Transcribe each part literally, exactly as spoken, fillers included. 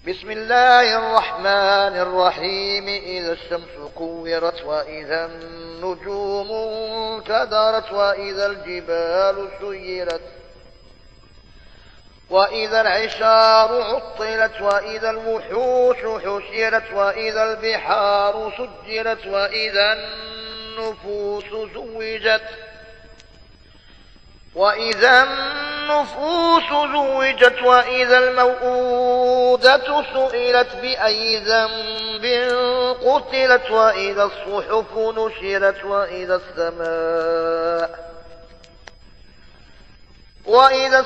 بسم الله الرحمن الرحيم. إذا الشمس كورت وإذا النجوم انكدرت وإذا الجبال سيرت وإذا العشار عطلت وإذا الوحوش حشرت وإذا البحار سجرت وإذا النفوس زوجت وإذا النفوس زوجت وإذا الموءودة سئلت بأي ذنب قتلت وإذا الصحف نشرت وإذا السماء وإذا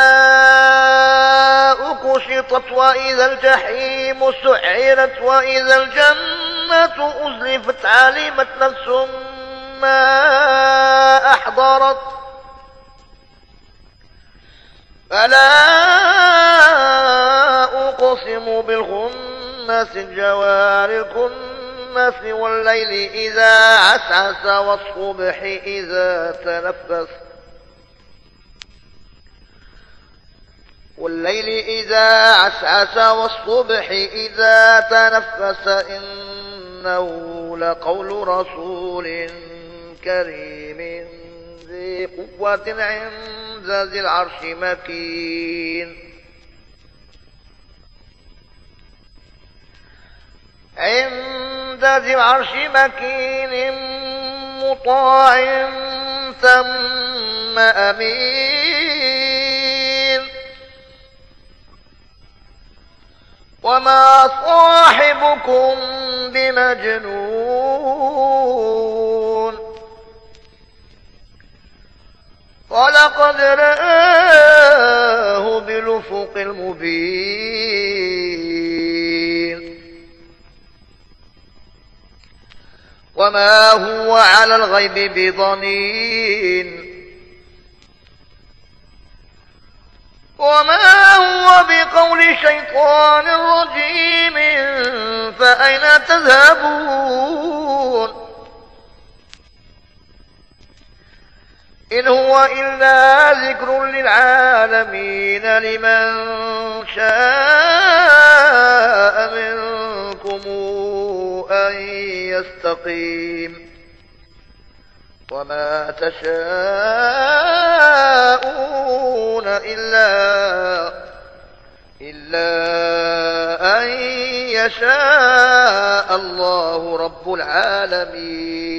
السماء كشطت وإذا الجحيم سعرت وإذا الجنة أزلفت علمت نفس ما أحضرت فلا أقسم بالخنس الجوار الكنس والليل إذا عسعس والصبح إذا تنفس والليل إذا عسعس والصبح إذا تنفس إنه لقول رسول كريم ذي قوة عند ذي العرش مكين عند ذي العرش مكين مطاع ثم أمين وما صاحبكم بمجنون ولقد رآه بالأفق المبين وما هو على الغيب بضنين وما هو بقول شيطان رجيم فأين تذهبون إن هو إلا ذكر للعالمين لمن شاء منكم أن يستقيم وما تشاءون إلا إلا أن يشاء الله رب العالمين.